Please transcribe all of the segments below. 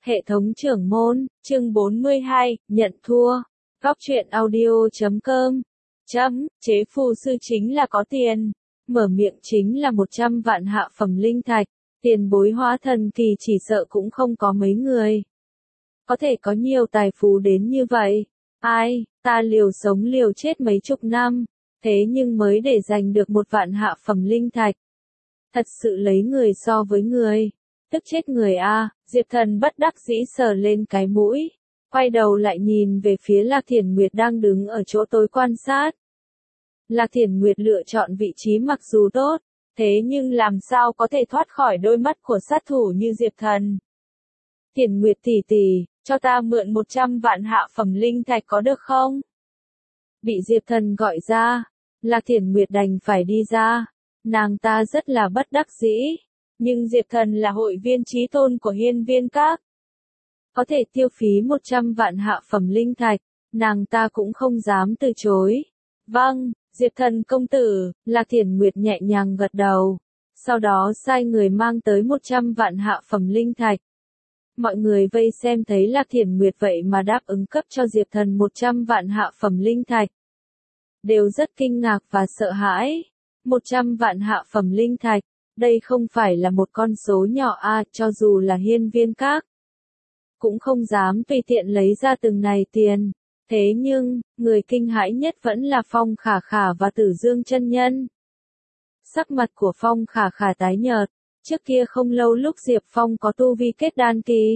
Hệ thống trưởng môn, chương 42, nhận thua. Góc truyện audio.com. Chế phù sư chính là có tiền. Mở miệng chính là 100 vạn hạ phẩm linh thạch. Tiền bối hóa thần kỳ chỉ sợ cũng không có mấy người. Có thể có nhiều tài phú đến như vậy. Ai, ta liều sống liều chết mấy chục năm. Thế nhưng mới để giành được 1 vạn hạ phẩm linh thạch. Thật sự lấy người so với người. Tức chết người a. Diệp Thần bất đắc dĩ sờ lên cái mũi, quay đầu lại nhìn về phía Lạc Thiển Nguyệt đang đứng ở chỗ tối quan sát. Lạc Thiển Nguyệt lựa chọn vị trí mặc dù tốt, thế nhưng làm sao có thể thoát khỏi đôi mắt của sát thủ như Diệp Thần. Thiển Nguyệt tỷ tỷ, cho ta mượn 100 vạn hạ phẩm linh thạch có được không? Bị Diệp Thần gọi ra, Lạc Thiển Nguyệt đành phải đi ra. Nàng ta rất là bất đắc dĩ. Nhưng Diệp Thần là hội viên chí tôn của Hiên Viên Các. Có thể tiêu phí 100 vạn hạ phẩm linh thạch, nàng ta cũng không dám từ chối. Vâng, Diệp Thần công tử, Lạc Thiển Nguyệt nhẹ nhàng gật đầu. Sau đó sai người mang tới 100 vạn hạ phẩm linh thạch. Mọi người vây xem thấy Lạc Thiển Nguyệt vậy mà đáp ứng cấp cho Diệp Thần 100 vạn hạ phẩm linh thạch. Đều rất kinh ngạc và sợ hãi. 100 vạn hạ phẩm linh thạch. Đây không phải là một con số nhỏ a, cho dù là Hiên Viên Các cũng không dám tùy tiện lấy ra từng này tiền. Thế nhưng, người kinh hãi nhất vẫn là Phong Khả Khả và Tử Dương chân nhân. Sắc mặt của Phong Khả Khả tái nhợt, trước kia không lâu lúc Diệp Phong có tu vi kết đan kỳ.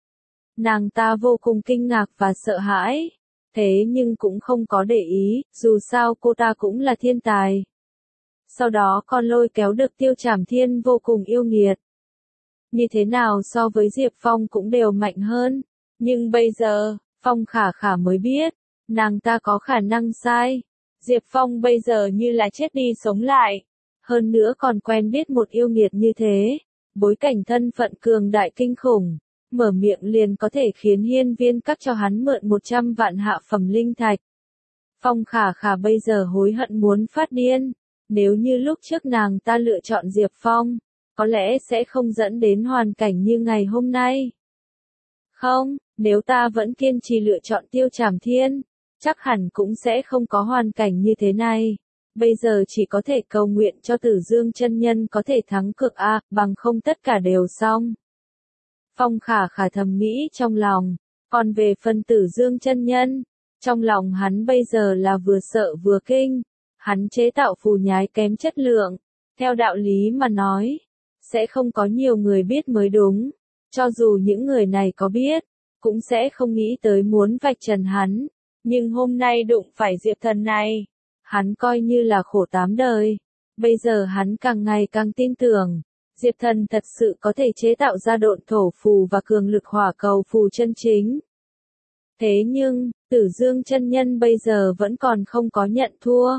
Nàng ta vô cùng kinh ngạc và sợ hãi, thế nhưng cũng không có để ý, dù sao cô ta cũng là thiên tài. Sau đó con lôi kéo được Tiêu Trảm Thiên vô cùng yêu nghiệt. Như thế nào so với Diệp Phong cũng đều mạnh hơn. Nhưng bây giờ, Phong Khả Khả mới biết, nàng ta có khả năng sai. Diệp Phong bây giờ như là chết đi sống lại. Hơn nữa còn quen biết một yêu nghiệt như thế. Bối cảnh thân phận cường đại kinh khủng. Mở miệng liền có thể khiến Hiên Viên Các cho hắn mượn 100 vạn hạ phẩm linh thạch. Phong Khả Khả bây giờ hối hận muốn phát điên. Nếu như lúc trước nàng ta lựa chọn Diệp Phong, có lẽ sẽ không dẫn đến hoàn cảnh như ngày hôm nay. Không, nếu ta vẫn kiên trì lựa chọn Tiêu Trảm Thiên, chắc hẳn cũng sẽ không có hoàn cảnh như thế này. Bây giờ chỉ có thể cầu nguyện cho Tử Dương chân nhân có thể thắng cược a, bằng không tất cả đều xong. Phong Khả Khả thầm nghĩ trong lòng, còn về phần Tử Dương chân nhân, trong lòng hắn bây giờ là vừa sợ vừa kinh. Hắn chế tạo phù nhái kém chất lượng, theo đạo lý mà nói, sẽ không có nhiều người biết mới đúng. Cho dù những người này có biết, cũng sẽ không nghĩ tới muốn vạch trần hắn. Nhưng hôm nay đụng phải Diệp Thần này, hắn coi như là khổ 8 đời. Bây giờ hắn càng ngày càng tin tưởng, Diệp Thần thật sự có thể chế tạo ra độn thổ phù và cường lực hỏa cầu phù chân chính. Thế nhưng, Tử Dương chân nhân bây giờ vẫn còn không có nhận thua.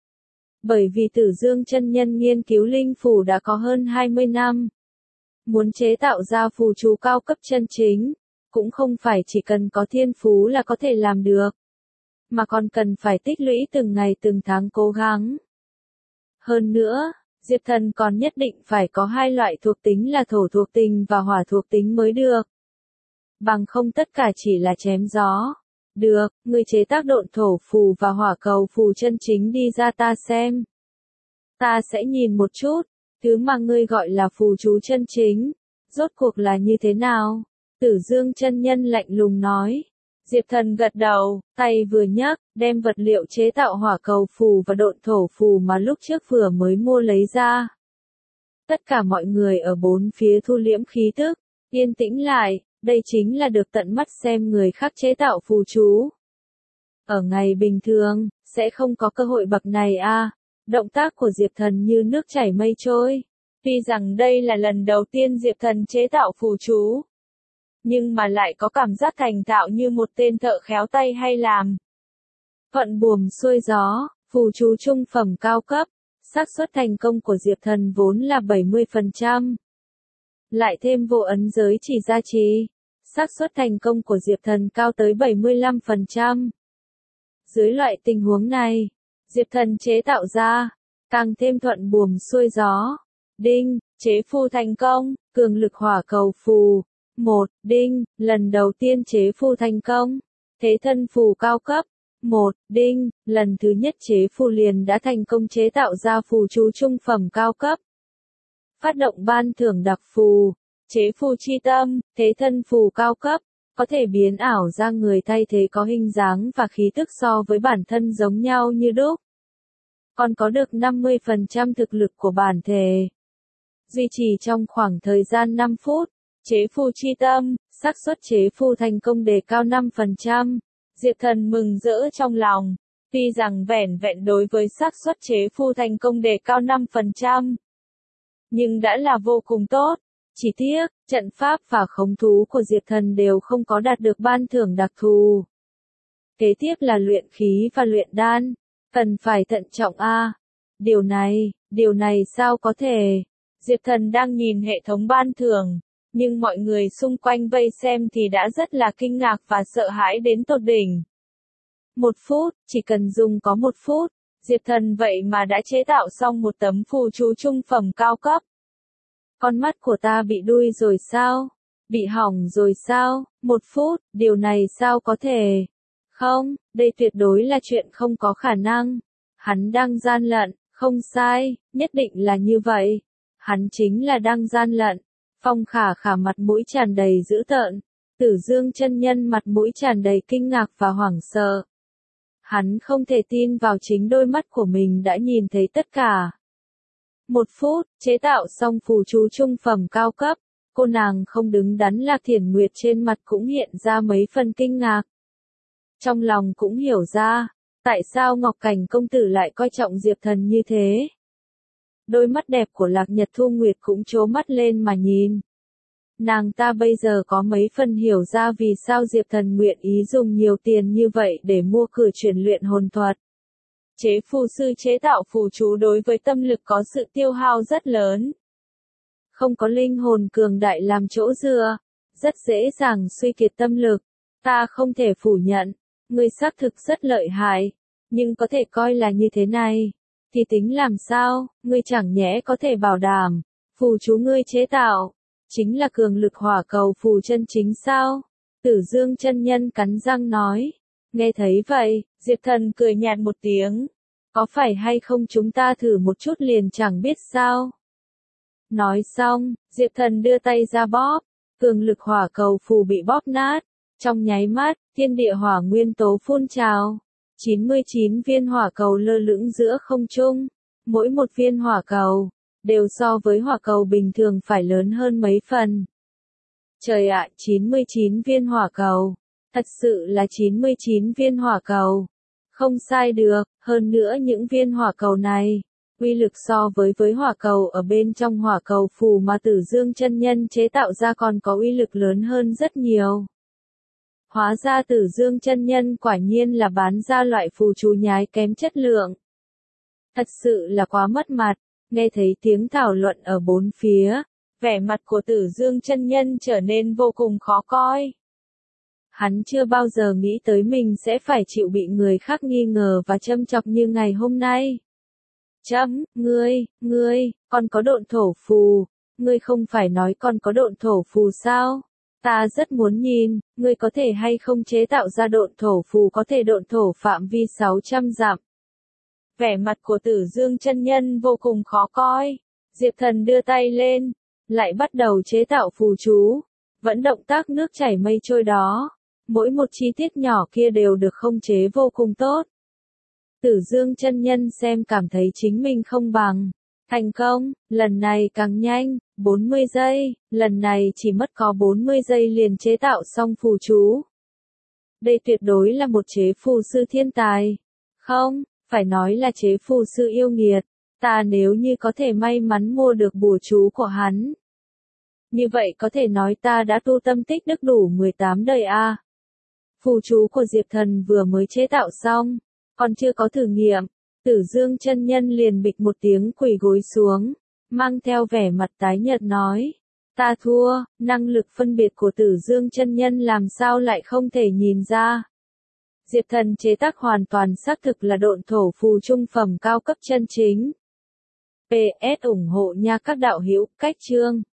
Bởi vì Tử Dương chân nhân nghiên cứu linh phù đã có hơn 20 năm. Muốn chế tạo ra phù chú cao cấp chân chính, cũng không phải chỉ cần có thiên phú là có thể làm được, mà còn cần phải tích lũy từng ngày từng tháng cố gắng. Hơn nữa, Diệp Thần còn nhất định phải có 2 loại thuộc tính là thổ thuộc tính và hỏa thuộc tính mới được. Bằng không tất cả chỉ là chém gió. Được, người chế tác độn thổ phù và hỏa cầu phù chân chính đi ra ta xem. Ta sẽ nhìn một chút, thứ mà ngươi gọi là phù chú chân chính, rốt cuộc là như thế nào? Tử Dương chân nhân lạnh lùng nói. Diệp Thần gật đầu, tay vừa nhấc, đem vật liệu chế tạo hỏa cầu phù và độn thổ phù mà lúc trước vừa mới mua lấy ra. Tất cả mọi người ở bốn phía thu liễm khí tức, yên tĩnh lại. Đây chính là được tận mắt xem người khác chế tạo phù chú. Ở ngày bình thường, sẽ không có cơ hội bậc này a. Động tác của Diệp Thần như nước chảy mây trôi. Tuy rằng đây là lần đầu tiên Diệp Thần chế tạo phù chú, nhưng mà lại có cảm giác thành thạo như một tên thợ khéo tay hay làm. Thuận buồm xuôi gió, phù chú trung phẩm cao cấp, xác suất thành công của Diệp Thần vốn là 70%. Lại thêm vô ấn giới chỉ gia trì, xác suất thành công của Diệp Thần cao tới 75%. Dưới loại tình huống này, Diệp Thần chế tạo ra, càng thêm thuận buồm xuôi gió. Đinh, chế phù thành công, cường lực hỏa cầu phù, 1. Đinh, lần đầu tiên chế phù thành công. Thế thân phù cao cấp. 1. Đinh, lần thứ nhất chế phù liền đã thành công chế tạo ra phù chú trung phẩm cao cấp. Phát động ban thưởng đặc phù. Chế phù chi tâm, thế thân phù cao cấp. Có thể biến ảo ra người thay thế có hình dáng và khí tức so với bản thân giống nhau như đúc. Còn có được 50% thực lực của bản thể. Duy trì trong khoảng thời gian 5 phút. Chế phù chi tâm, xác suất chế phù thành công đề cao 5%. Diệp Thần mừng rỡ trong lòng. Tuy rằng vẻn vẹn đối với xác suất chế phù thành công đề cao 5%. Nhưng đã là vô cùng tốt. Chỉ tiếc, trận pháp và khống thú của Diệp Thần đều không có đạt được ban thưởng đặc thù. Kế tiếp là luyện khí và luyện đan. Cần phải thận trọng a. Điều này sao có thể? Diệp Thần đang nhìn hệ thống ban thưởng, nhưng mọi người xung quanh vây xem thì đã rất là kinh ngạc và sợ hãi đến tột đỉnh. 1 phút, chỉ cần dùng có 1 phút, Diệp Thần vậy mà đã chế tạo xong một tấm phù chú trung phẩm cao cấp. Con mắt của ta bị đuôi rồi sao? Bị hỏng rồi sao? 1 phút, điều này sao có thể? Không, đây tuyệt đối là chuyện không có khả năng. Hắn đang gian lận, không sai, nhất định là như vậy. Hắn chính là đang gian lận. Phong Khả Khả mặt mũi tràn đầy dữ tợn. Tử Dương chân nhân mặt mũi tràn đầy kinh ngạc và hoảng sợ. Hắn không thể tin vào chính đôi mắt của mình đã nhìn thấy tất cả. 1 phút, chế tạo xong phù chú trung phẩm cao cấp. Cô nàng không đứng đắn Lạc Thiển Nguyệt trên mặt cũng hiện ra mấy phần kinh ngạc. Trong lòng cũng hiểu ra, tại sao Ngọc Cảnh công tử lại coi trọng Diệp Thần như thế. Đôi mắt đẹp của Lạc Nhật Thu Nguyệt cũng trố mắt lên mà nhìn. Nàng ta bây giờ có mấy phần hiểu ra vì sao Diệp Thần nguyện ý dùng nhiều tiền như vậy để mua cửa truyền luyện hồn thuật. Chế phù sư chế tạo phù chú đối với tâm lực có sự tiêu hao rất lớn. Không có linh hồn cường đại làm chỗ dựa, rất dễ dàng suy kiệt tâm lực. Ta không thể phủ nhận, ngươi xác thực rất lợi hại, nhưng có thể coi là như thế này. Thì tính làm sao, ngươi chẳng nhẽ có thể bảo đảm, phù chú ngươi chế tạo, chính là cường lực hỏa cầu phù chân chính sao? Tử Dương chân nhân cắn răng nói. Nghe thấy vậy, Diệp Thần cười nhạt một tiếng. Có phải hay không chúng ta thử một chút liền chẳng biết sao? Nói xong, Diệp Thần đưa tay ra bóp, cường lực hỏa cầu phù bị bóp nát. Trong nháy mắt, thiên địa hỏa nguyên tố phun trào. 99 viên hỏa cầu lơ lửng giữa không trung. Mỗi một viên hỏa cầu, đều so với hỏa cầu bình thường phải lớn hơn mấy phần. Trời ạ, 99 viên hỏa cầu. Thật sự là 99 viên hỏa cầu. Không sai được, hơn nữa những viên hỏa cầu này, uy lực so với hỏa cầu ở bên trong hỏa cầu phù mà Tử Dương chân nhân chế tạo ra còn có uy lực lớn hơn rất nhiều. Hóa ra Tử Dương chân nhân quả nhiên là bán ra loại phù chú nhái kém chất lượng. Thật sự là quá mất mặt. Nghe thấy tiếng thảo luận ở bốn phía, vẻ mặt của Tử Dương chân nhân trở nên vô cùng khó coi. Hắn chưa bao giờ nghĩ tới mình sẽ phải chịu bị người khác nghi ngờ và châm chọc như ngày hôm nay. Ngươi, còn có độn thổ phù, ngươi không phải nói còn có độn thổ phù sao? Ta rất muốn nhìn, ngươi có thể hay không chế tạo ra độn thổ phù có thể độn thổ phạm vi 600 dặm. Vẻ mặt của Tử Dương chân nhân vô cùng khó coi. Diệp Thần đưa tay lên, lại bắt đầu chế tạo phù chú. Vẫn động tác nước chảy mây trôi đó. Mỗi một chi tiết nhỏ kia đều được khống chế vô cùng tốt. Tử Dương chân nhân xem cảm thấy chính mình không bằng. Thành công, lần này càng nhanh, 40 giây, lần này chỉ mất có 40 giây liền chế tạo xong phù chú. Đây tuyệt đối là một chế phù sư thiên tài. Không, phải nói là chế phù sư yêu nghiệt. Ta nếu như có thể may mắn mua được bùa chú của hắn. Như vậy có thể nói ta đã tu tâm tích đức đủ 18 đời a. Phù chú của Diệp Thần vừa mới chế tạo xong, còn chưa có thử nghiệm, Tử Dương chân nhân liền bịch một tiếng quỳ gối xuống, mang theo vẻ mặt tái nhợt nói: "Ta thua." Năng lực phân biệt của Tử Dương chân nhân làm sao lại không thể nhìn ra. Diệp Thần chế tác hoàn toàn xác thực là độn thổ phù trung phẩm cao cấp chân chính. PS ủng hộ nha các đạo hữu, cách chương